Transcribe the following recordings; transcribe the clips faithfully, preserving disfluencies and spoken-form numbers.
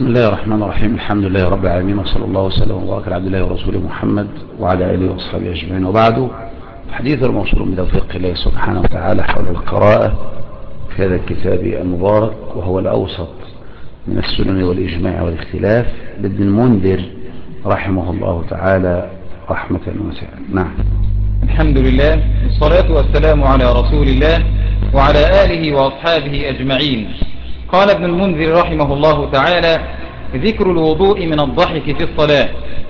بسم الله الرحمن الرحيم. الحمد لله رب العالمين، وصلى الله وسلم وبارك على عبد الله ورسوله محمد وعلى آله وصحبه أجمعين، وبعد. حديث الموصول من توفيق الله سبحانه وتعالى حول القراءة في هذا الكتاب المبارك، وهو الأوسط من السنن والإجماع والاختلاف لابن المنذر رحمه الله تعالى رحمة واسعة. نعم. الحمد لله والصلاة والسلام على رسول الله وعلى آله وأصحابه أجمعين. قال ابن المنذر رحمه الله تعالى: ذكر الوضوء من الضحك في الصلاة.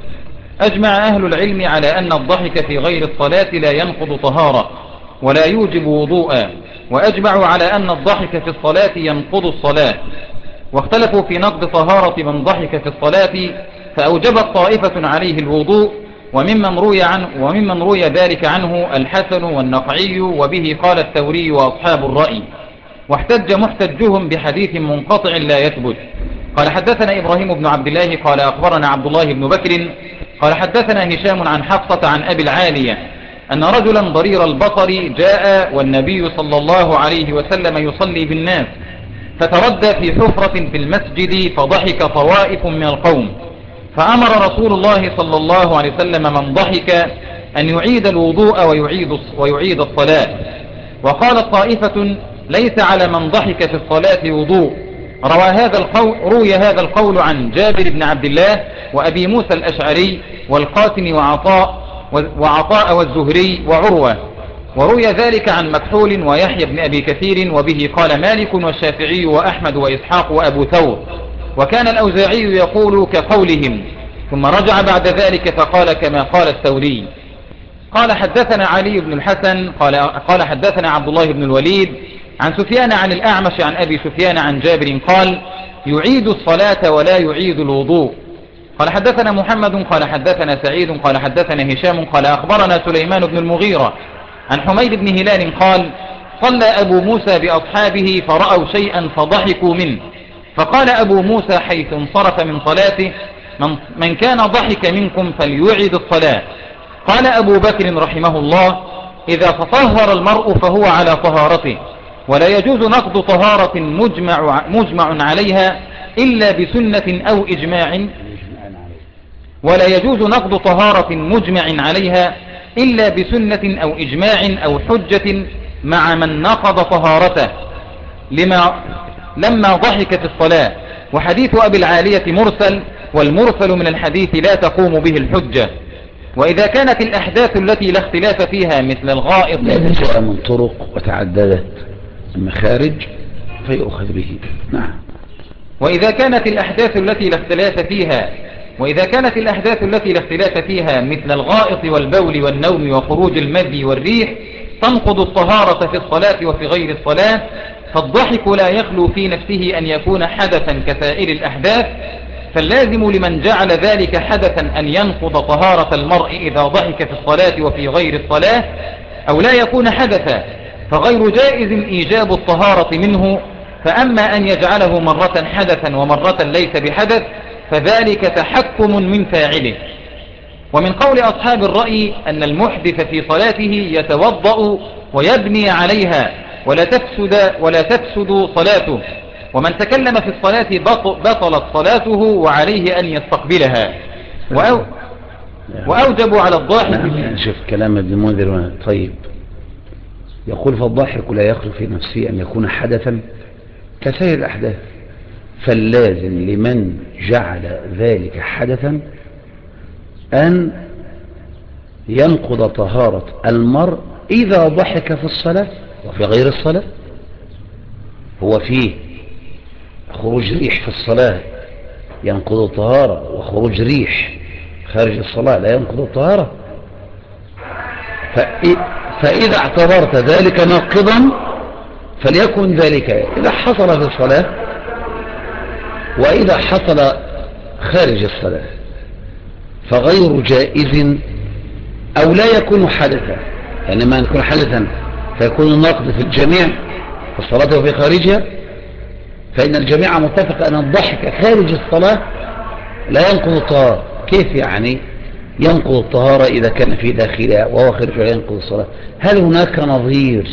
أجمع أهل العلم على أن الضحك في غير الصلاة لا ينقض طهارة ولا يوجب وضوءا، وأجمعوا على أن الضحك في الصلاة ينقض الصلاة، واختلفوا في نقض طهارة من ضحك في الصلاة، فأوجبت طائفة عليه الوضوء، وممن روي عنه وممن روي ذلك عنه الحسن والنقعي، وبه قال الثوري وأصحاب الرأي، واحتج محتجهم بحديث منقطع لا يثبت. قال: حدثنا إبراهيم بن عبد الله قال أخبرنا عبد الله بن بكر قال حدثنا هشام عن حفصة عن أبي العالية أن رجلا ضرير البصر جاء والنبي صلى الله عليه وسلم يصلي بالناس، فتردى في حفرة في المسجد فضحك طوائف من القوم، فأمر رسول الله صلى الله عليه وسلم من ضحك أن يعيد الوضوء ويعيد, ويعيد الصلاة. وقالت طائفة: ليس على من ضحك في الصلاة وضوء. روى هذا القول روي هذا القول عن جابر بن عبد الله وأبي موسى الأشعري والقاسم وعطاء وعطاء والزهري وعروة، وروي ذلك عن مكحول ويحيى بن أبي كثير، وبه قال مالك والشافعي وأحمد وإسحاق وأبو ثور، وكان الأوزاعي يقول كقولهم، ثم رجع بعد ذلك فقال كما قال الثوري. قال: حدثنا علي بن الحسن قال, قال حدثنا عبد الله بن الوليد عن سفيان عن الأعمش عن أبي سفيان عن جابر قال: يعيد الصلاة ولا يعيد الوضوء. قال: حدثنا محمد قال حدثنا سعيد قال حدثنا هشام قال أخبرنا سليمان بن المغيرة عن حميد بن هلال قال: صلى أبو موسى بأصحابه فرأوا شيئا فضحكوا منه، فقال أبو موسى حيث انصرف من صلاته: من, من كان ضحك منكم فليعيد الصلاة. قال أبو بكر رحمه الله: إذا تطهر المرء فهو على طهارته، ولا يجوز نقض طهارة مجمع, مجمع عليها إلا بسنة أو إجماع ولا يجوز نقض طهارة مجمع عليها إلا بسنة أو إجماع أو حجة مع من نقض طهارته لما لما ضحك في الصلاة. وحديث أبي العالية مرسل، والمرسل من الحديث لا تقوم به الحجة. وإذا كانت الأحداث التي لا اختلاف فيها مثل الغائط جاء من طرق وتعددت المخارج فيؤخذ به. نعم. وإذا كانت الأحداث التي لا اختلاف فيها وإذا كانت الأحداث التي لا اختلاف فيها مثل الغائط والبول والنوم وخروج المذي والريح تنقض الطهارة في الصلاة وفي غير الصلاة، فالضحك لا يخلو في نفسه أن يكون حدثا كسائر الأحداث، فاللازم لمن جعل ذلك حدثا أن ينقض طهارة المرء إذا ضحك في الصلاة وفي غير الصلاة، أو لا يكون حدثا، فغير جائز إيجاب الطهارة منه. فأما أن يجعله مرة حدثا ومرة ليس بحدث فذلك تحكم من فاعله. ومن قول أصحاب الرأي أن المحدث في صلاته يتوضأ ويبني عليها ولا تفسد, ولا تفسد صلاته، ومن تكلم في الصلاة بطلت صلاته وعليه أن يستقبلها. وأو وأوجبوا على الضاحك. شوف كلام ابن المنذر. طيب، يقول: فالضاحك لا يخلو في نفسه أن يكون حدثا كسائر الأحداث، فاللازم لمن جعل ذلك حدثا أن ينقض طهارة المرء إذا ضحك في الصلاة وفي غير الصلاة. هو فيه خروج ريح في الصلاة ينقض الطهارة، وخروج ريح خارج الصلاة لا ينقض الطهارة. فإذا اعتبرت ذلك ناقضا فليكن ذلك إذا حصل في الصلاة وإذا حصل خارج الصلاة، فغير جائز أو لا يكون حدثا. يعني ما يكون حدثا فيكون النقض في الجميع في الصلاة وفي خارجها، فإن الجميع متفق أن الضحك خارج الصلاة لا ينقض الطهارة. كيف يعني ينقض الطهارة إذا كان في داخلها وهو خارجها لا ينقض الصلاة؟ هل هناك نظير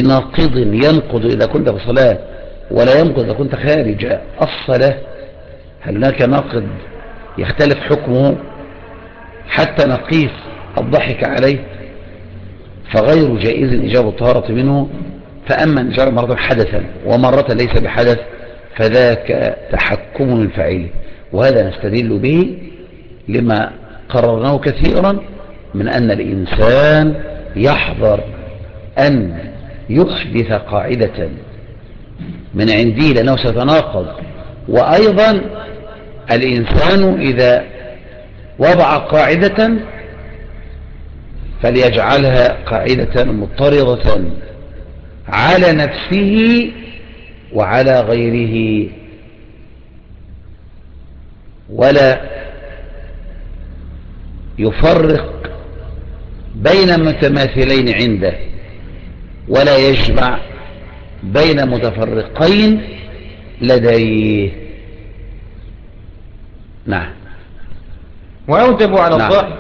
لناقض ينقض إذا كنت في الصلاة ولا ينقض إذا كنت خارج الصلاة؟ هل هناك ناقض يختلف حكمه حتى نقيس الضحك عليه؟ فغير جائز إيجاب الطهارة منه. فأما إن جعل مرة حدثا ومرة ليس بحدث فذاك تحكم من فاعله، وهذا نستدل به لما قررناه كثيرا من أن الإنسان يحذر أن يحدث قاعدة من عنده لأنه سيتناقض. وأيضا الإنسان إذا وضع قاعدة فليجعلها قاعدة مضطردة على نفسه وعلى غيره، ولا يفرق بين متماثلين عنده، ولا يجمع بين متفرقين لديه. نعم. وأوجب على نعم. الضحك.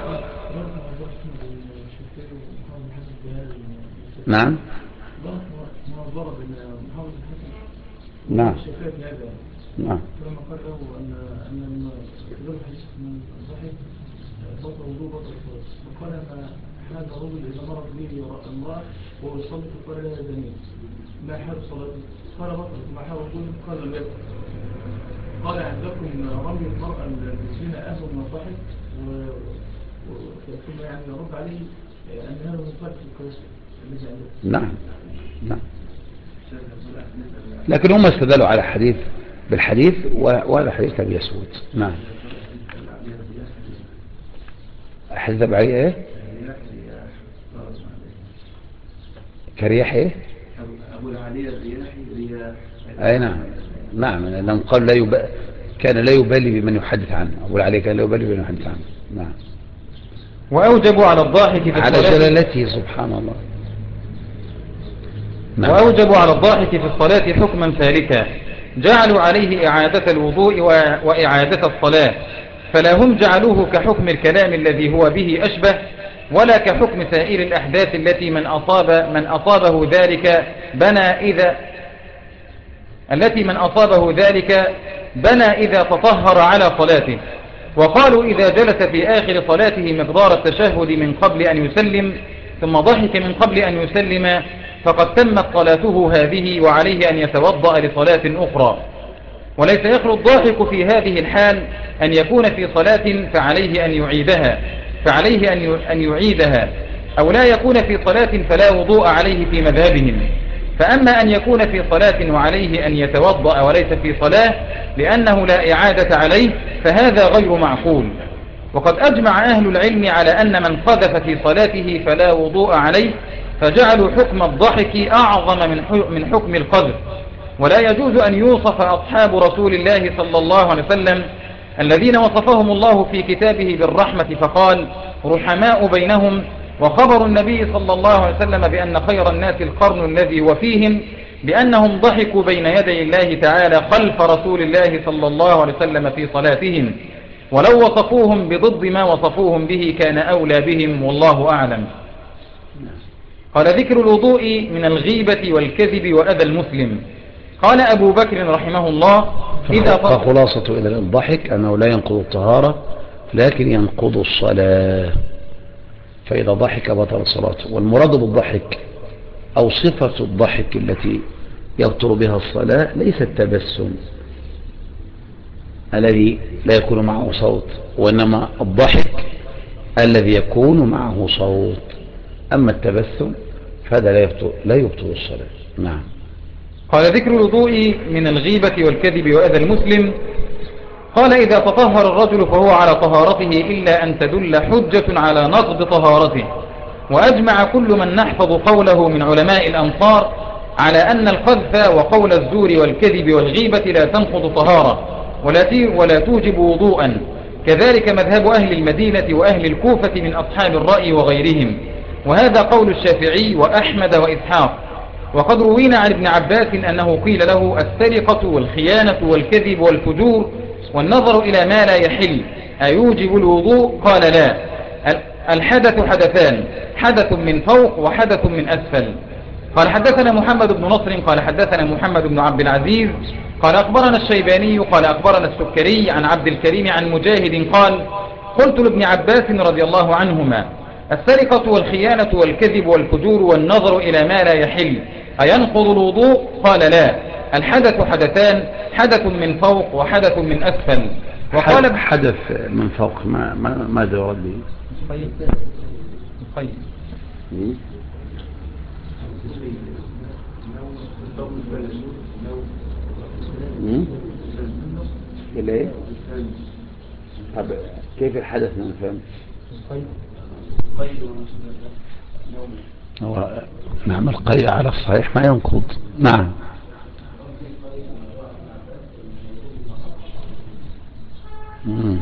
نعم. نعم. نعم. فلما قال له أن أن الرجل حديث من الضحك بطل وضوء بطل الصلاة، وقال أن هذا الرجل إذا مرض به امرأة وهو يصلي فقال لها زنين ما حال صلاته؟ قال بطل. ما حال وضوء؟ قال لم يبطل. قال عندكم رمي المرأة الزنا أهون من الضحك، ثم يعني يرد عليه أن هذا مخالف القياس الذي عنده. نعم. نعم. لكن هم استدلوا على حديث بالحديث، وهذا حديث أبي يسود. نعم. حديث أبي علي إيه؟ كرياح إيه؟ أبو العلي الرياحي رياح. أي نعم. نعم. لأنهم قال لا يب... كان لا يبالي بمن يحدث عنه. أبو العلي كان لا يبالي بمن يحدث عنه. نعم. وأوجب على الضاحك في على جلالته سبحان الله. نعم. وأوجب على الضاحك في الصلاة حكما ثالثا، جعلوا عليه إعادة الوضوء وإعادة الصلاة، فلا هم جعلوه كحكم الكلام الذي هو به أشبه، ولا كحكم سائر الأحداث التي من أصاب من أصابه ذلك بنى إذا التي من أصابه ذلك بنى إذا تطهر على صلاته. وقالوا إذا جلس في آخر صلاته مقدار التشهد من قبل أن يسلم ثم ضحك من قبل أن يسلم فقد تمت صلاته هذه، وعليه أن يتوضأ لصلاة أخرى. وليس يخلو الضاحك في هذه الحال أن يكون في صلاة فعليه أن يعيدها فعليه أن يعيدها أو لا يكون في صلاة فلا وضوء عليه في مذهبهم. فأما أن يكون في صلاة وعليه أن يتوضأ وليس في صلاة لأنه لا إعادة عليه فهذا غير معقول. وقد أجمع أهل العلم على أن من قذف في صلاته فلا وضوء عليه، فجعلوا حكم الضحك أعظم من حكم القذف. ولا يجوز أن يوصف أصحاب رسول الله صلى الله عليه وسلم الذين وصفهم الله في كتابه بالرحمة فقال رحماء بينهم، وخبر النبي صلى الله عليه وسلم بأن خير الناس القرن الذي وفيهم بأنهم ضحكوا بين يدي الله تعالى خلف رسول الله صلى الله عليه وسلم في صلاتهم، ولو وصفوهم بضد ما وصفوهم به كان أولى بهم والله أعلم. قال ذكر الوضوء من الغيبة والكذب وأذى المسلم. قال أبو بكر رحمه الله إذا فخلاصة إلى الضحك أنه لا ينقض الطهارة لكن ينقض الصلاة، فإذا ضحك بطل صلاته. والمراد بالضحك أو صفة الضحك التي يبطل بها الصلاة ليس التبسم الذي لا يكون معه صوت، وإنما الضحك الذي يكون معه صوت. أما التبسم فهذا لا يبطل, لا يبطل الصلاة. نعم. قال ذكر الوضوء من الغيبة والكذب وأذى المسلم. قال إذا تطهر الرجل فهو على طهارته إلا أن تدل حجة على نقض طهارته. وأجمع كل من نحفظ قوله من علماء الأمصار على أن القذف وقول الزور والكذب والغيبة لا تنقض طهارة ولا توجب وضوءا، كذلك مذهب أهل المدينة وأهل الكوفة من أصحاب الرأي وغيرهم، وهذا قول الشافعي وأحمد وإسحاق. وقد روينا عن ابن عباس أنه قيل له السرقة والخيانة والكذب والفجور والنظر إلى ما لا يحل أيوجب الوضوء؟ قال لا، الحدث حدثان، حدث من فوق وحدث من أسفل. قال حدثنا محمد بن نصر قال حدثنا محمد بن عبد العزيز قال أخبرنا الشيباني قال أخبرنا السكري عن عبد الكريم عن مجاهد قال قلت لابن عباس رضي الله عنهما السرقة والخيانة والكذب والفجور والنظر إلى ما لا يحل أينقض الوضوء؟ قال لا، الحدث حدثان، حدث من فوق وحدث من أسفل. وقال حدث من فوق ما ما ماذا يرد به؟ طيب طيب ليه؟ طب كيف الحدث من فهم؟ هو نعم القيء على الصحيح ما ينقض. نعم مم.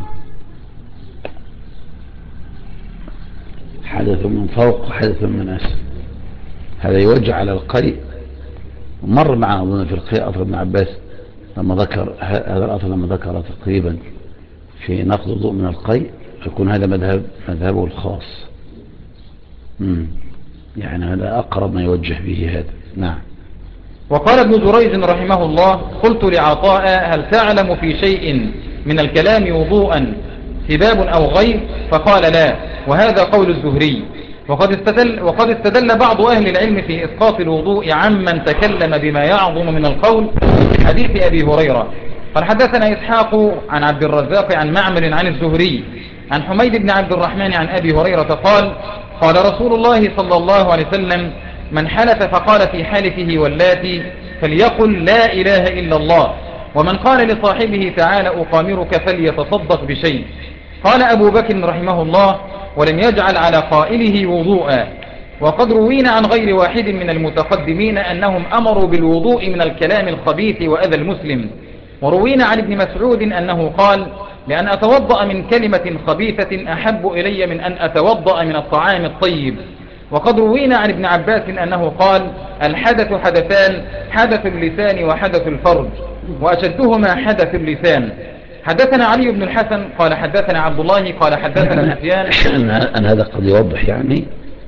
حدث من فوق وحدث من أسفل، هذا يوجه على القيء. مر معنا أظن في القيء أثر ابن عباس لما ذكر هذا الأثر، لما ذكر تقريبا في نقض الوضوء من القيء، يكون هذا مذهب مذهبه الخاص. مم. يعني هذا أقرب ما يوجه به هذا. نعم. وقال ابن جريج رحمه الله قلت لعطاء هل تعلم في شيء من الكلام وضوءا سباب أو غير؟ فقال لا، وهذا قول الزهري. وقد استدل, وقد استدل بعض أهل العلم في إسقاط الوضوء عمن تكلم بما يعظم من القول في حديث أبي هريرة. قال حدثنا إسحاق عن عبد الرزاق عن معمر عن الزهري عن حميد بن عبد الرحمن عن أبي هريرة قال قال رسول الله صلى الله عليه وسلم من حلف فقال في حلفه واللاتي فليقل لا إله إلا الله، ومن قال لصاحبه تعالى أقامرك فليتصدق بشيء. قال أبو بكر رحمه الله ولم يجعل على قائله وضوءا. وقد روينا عن غير واحد من المتقدمين أنهم أمروا بالوضوء من الكلام الخبيث وأذى المسلم. وروينا عن ابن مسعود أنه قال لأن أتوضأ من كلمة خبيثة أحب إلي من أن أتوضأ من الطعام الطيب. وقد روينا عن ابن عباس أنه قال الحدث حدثان، حدث اللسان وحدث الفرج، وأشدهما حدث اللسان. حدثنا علي بن الحسن قال حدثنا عبد الله قال حدثنا سفيان. أن هذا قد يوضح يعني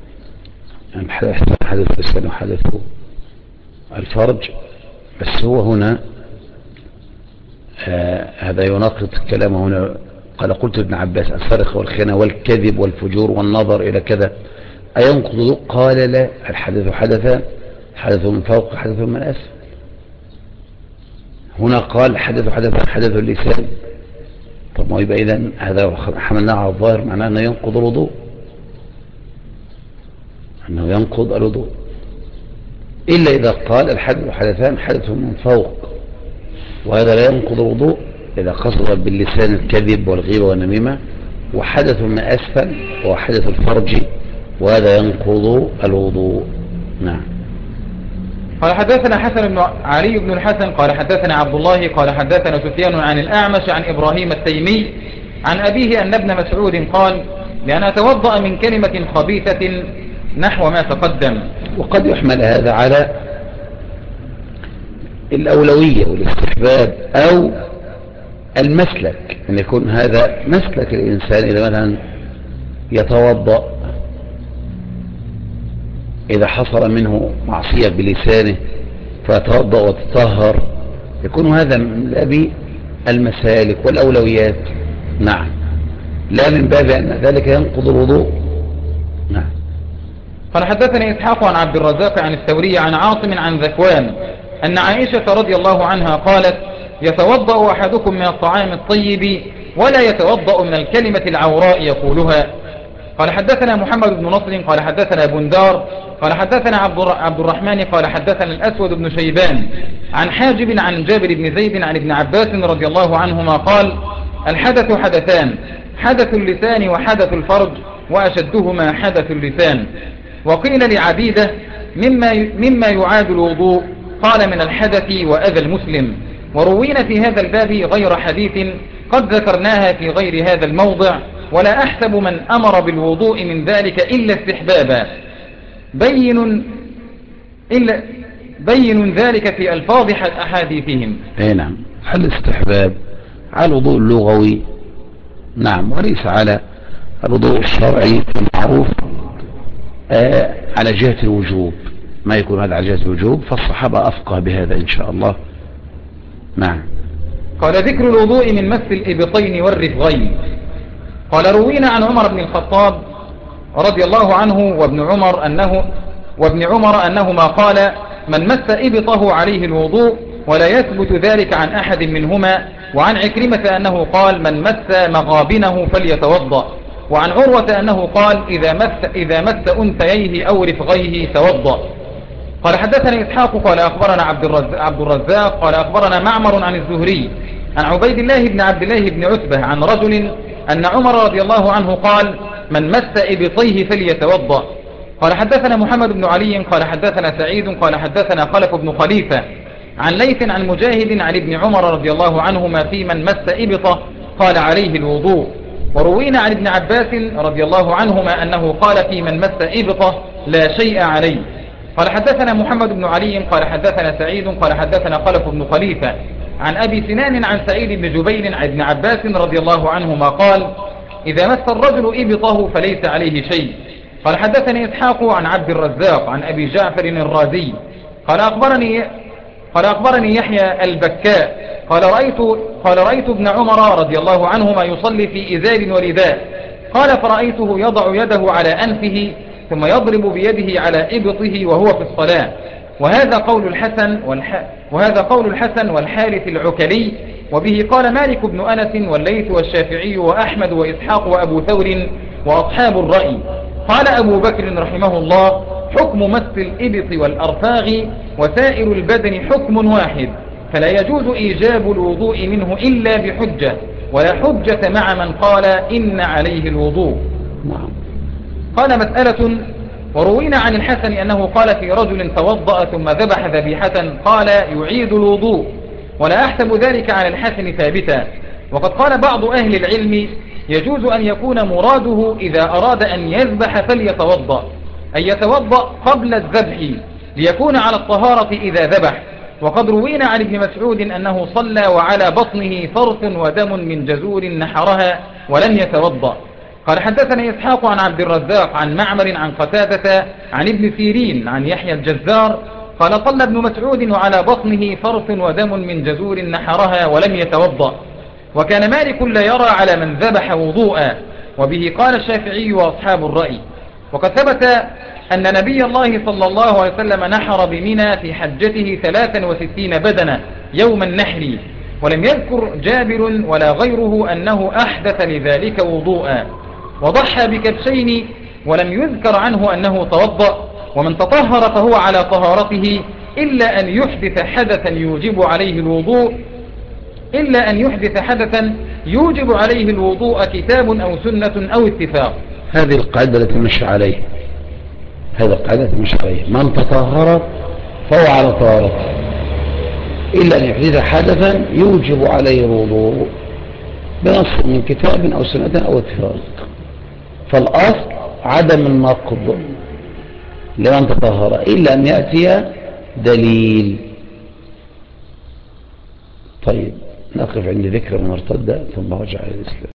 حدث اللسان وحدث الفرج، بس هو هنا آه هذا يناقض كلامه هنا. قال قلت ابن عباس السرقة والخيانة والكذب والفجور والنظر إلى كذا أينقض؟ قال لا، الحدث حدثان، حدث من فوق حدث من أسفل. هنا قال حدث حدث حدث اللسان. طب ما يبقى إذن هذا حملناه على الظاهر معناه أنه ينقض الوضوء، أنه ينقض الوضوء، إلا إذا قال الحدث حدثان حدث من فوق، وهذا لا ينقض الوضوء إذا قصد باللسان الكذب والغيبة والنميمة، وحدث من أسفل وحدث الفرج، وهذا ينقض الوضوء. نعم. قال حدثنا حسن بن علي بن الحسن قال حدثنا عبد الله قال حدثنا سفيان عن الأعمش عن إبراهيم التيمي عن أبيه أن ابن مسعود قال لأن أتوضأ من كلمة خبيثة نحو ما تقدم. وقد يحمل هذا على الأولوية والاستحباب أو المسلك، أن يكون هذا مسلك الإنسان إذا مثلا يتوضأ إذا حصل منه معصية بلسانه فيتوضأ وتطهر، يكون هذا من باب المسالك والأولويات. نعم، لا من باب أن ذلك ينقض الوضوء. نعم. قال حدثني إسحاق عن عبد الرزاق عن الثوري عن عاصم عن ذكوان أن عائشة رضي الله عنها قالت يتوضأ أحدكم من الطعام الطيب ولا يتوضأ من الكلمة العوراء يقولها. قال حدثنا محمد بن نصر قال حدثنا بندار قال حدثنا عبد الرحمن قال حدثنا الأسود بن شيبان عن حاجب عن جابر بن زيد عن ابن عباس رضي الله عنهما قال الحدث حدثان، حدث اللسان وحدث الفرج، وأشدهما حدث اللسان. وقيل لعبيدة مما مما يعاد الوضوء، قال من الحدث وأذى المسلم. وروينا في هذا الباب غير حديث قد ذكرناها في غير هذا الموضع، ولا أحسب من أمر بالوضوء من ذلك إلا استحبابا بين إلا بين ذلك في ألفاظ أحاديثهم. أي نعم، الاستحباب على الوضوء اللغوي، نعم، وليس على الوضوء الشرعي المعروف آه على جهة الوجوب. ما يكون هذا على جهة الوجوب فالصحابة أفقه بهذا إن شاء الله. نعم. قال ذكر الوضوء من مس الإبطين والرفغين. قال روينا عن عمر بن الخطاب رضي الله عنه وابن عمر أنه وابن عمر أنهما قال من مس إبطه عليه الوضوء، ولا يثبت ذلك عن أحد منهما. وعن عكرمة أنه قال من مس مغابنه فليتوضأ. وعن عروة أنه قال إذا مس, إذا مس أنثييه أو رفغيه توضأ. قال حدثنا إسحاق قال أخبرنا عبد الرزاق, عبد الرزاق قال أخبرنا معمر عن الزهري عن عبيد الله بن عبد الله بن عتبة عن رجل أن عمر رضي الله عنه قال من مس إبطيه فليتوضأ. قال حدثنا محمد بن علي قال حدثنا سعيد قال حدثنا خلف بن خليفة عن ليث عن مجاهد عن ابن عمر رضي الله عنهما في من مس إبطه قال عليه الوضوء. وروينا عن ابن عباس رضي الله عنهما أنه قال في من مس إبطه لا شيء عليه. قال حدثنا محمد بن علي قال حدثنا سعيد قال حدثنا خلف بن خليفة عن أبي سنان عن سعيد بن جبير عن ابن عباس رضي الله عنهما قال إذا مس الرجل إبطه فليس عليه شيء. قال حدثني إسحاق عن عبد الرزاق عن أبي جعفر الرازي قال أخبرني قال أخبرني يحيى البكاء قال رأيت قال رأيت ابن عمر رضي الله عنهما يصلي في إزار ورداء. قال فرأيته يضع يده على أنفه ثم يضرب بيده على إبطه وهو في الصلاة. وهذا قول الحسن والح... وهذا قول الحسن والحارث العكلي. وبه قال مالك بن أنس والليث والشافعي وأحمد وإسحاق وأبو ثور وأصحاب الرأي. قال أبو بكر رحمه الله حكم مس الإبط والأرفاغ وسائر البدن حكم واحد، فلا يجوز إيجاب الوضوء منه إلا بحجة، ولا حجة مع من قال إن عليه الوضوء. قال مسألة. وروينا عن الحسن أنه قال في رجل توضأ ثم ذبح ذبيحة قال يعيد الوضوء، ولا أحسب ذلك على الحسن ثابتا. وقد قال بعض أهل العلم يجوز أن يكون مراده إذا أراد أن يذبح فليتوضأ، أن يتوضأ قبل الذبح ليكون على الطهارة إذا ذبح. وقد روينا عن ابن مسعود أنه صلى وعلى بطنه فرث ودم من جزور نحرها ولم يتوضأ. قال حدثنا إسحاق عن عبد الرزاق عن معمر عن قتادة عن ابن سيرين عن يحيى الجزار قال صلى ابن مسعود وعلى بطنه فرث ودم من جزور نحرها ولم يتوضأ. وكان مالك لا يرى على من ذبح وضوءا، وبه قال الشافعي وأصحاب الرأي. وقد ثبت أن نبي الله صلى الله عليه وسلم نحر بمنى في حجته ثلاثا وستين بدنة يوم النحر، ولم يذكر جابر ولا غيره أنه أحدث لذلك وضوءا. وضحى بكبشين ولم يذكر عنه أنه توضأ. ومن تطهر فهو على طهارته إلا أن يحدث حدثا يوجب عليه الوضوء إلا أن يحدث حدثا يوجب عليه الوضوء كتاب أو سنة أو اتفاق. هذه القاعدة التي مشى عليه هذا القاعدة التي مشى عليه من تطهر فهو على طهارته إلا أن يحدث حدثا يوجب عليه الوضوء بنص من كتاب أو سنة أو اتفاق. فالأصل عدم النقض لمن تطهر إلا أن يأتي دليل. طيب نقف عند ذكر من ارتد ثم رجع إلى الإسلام.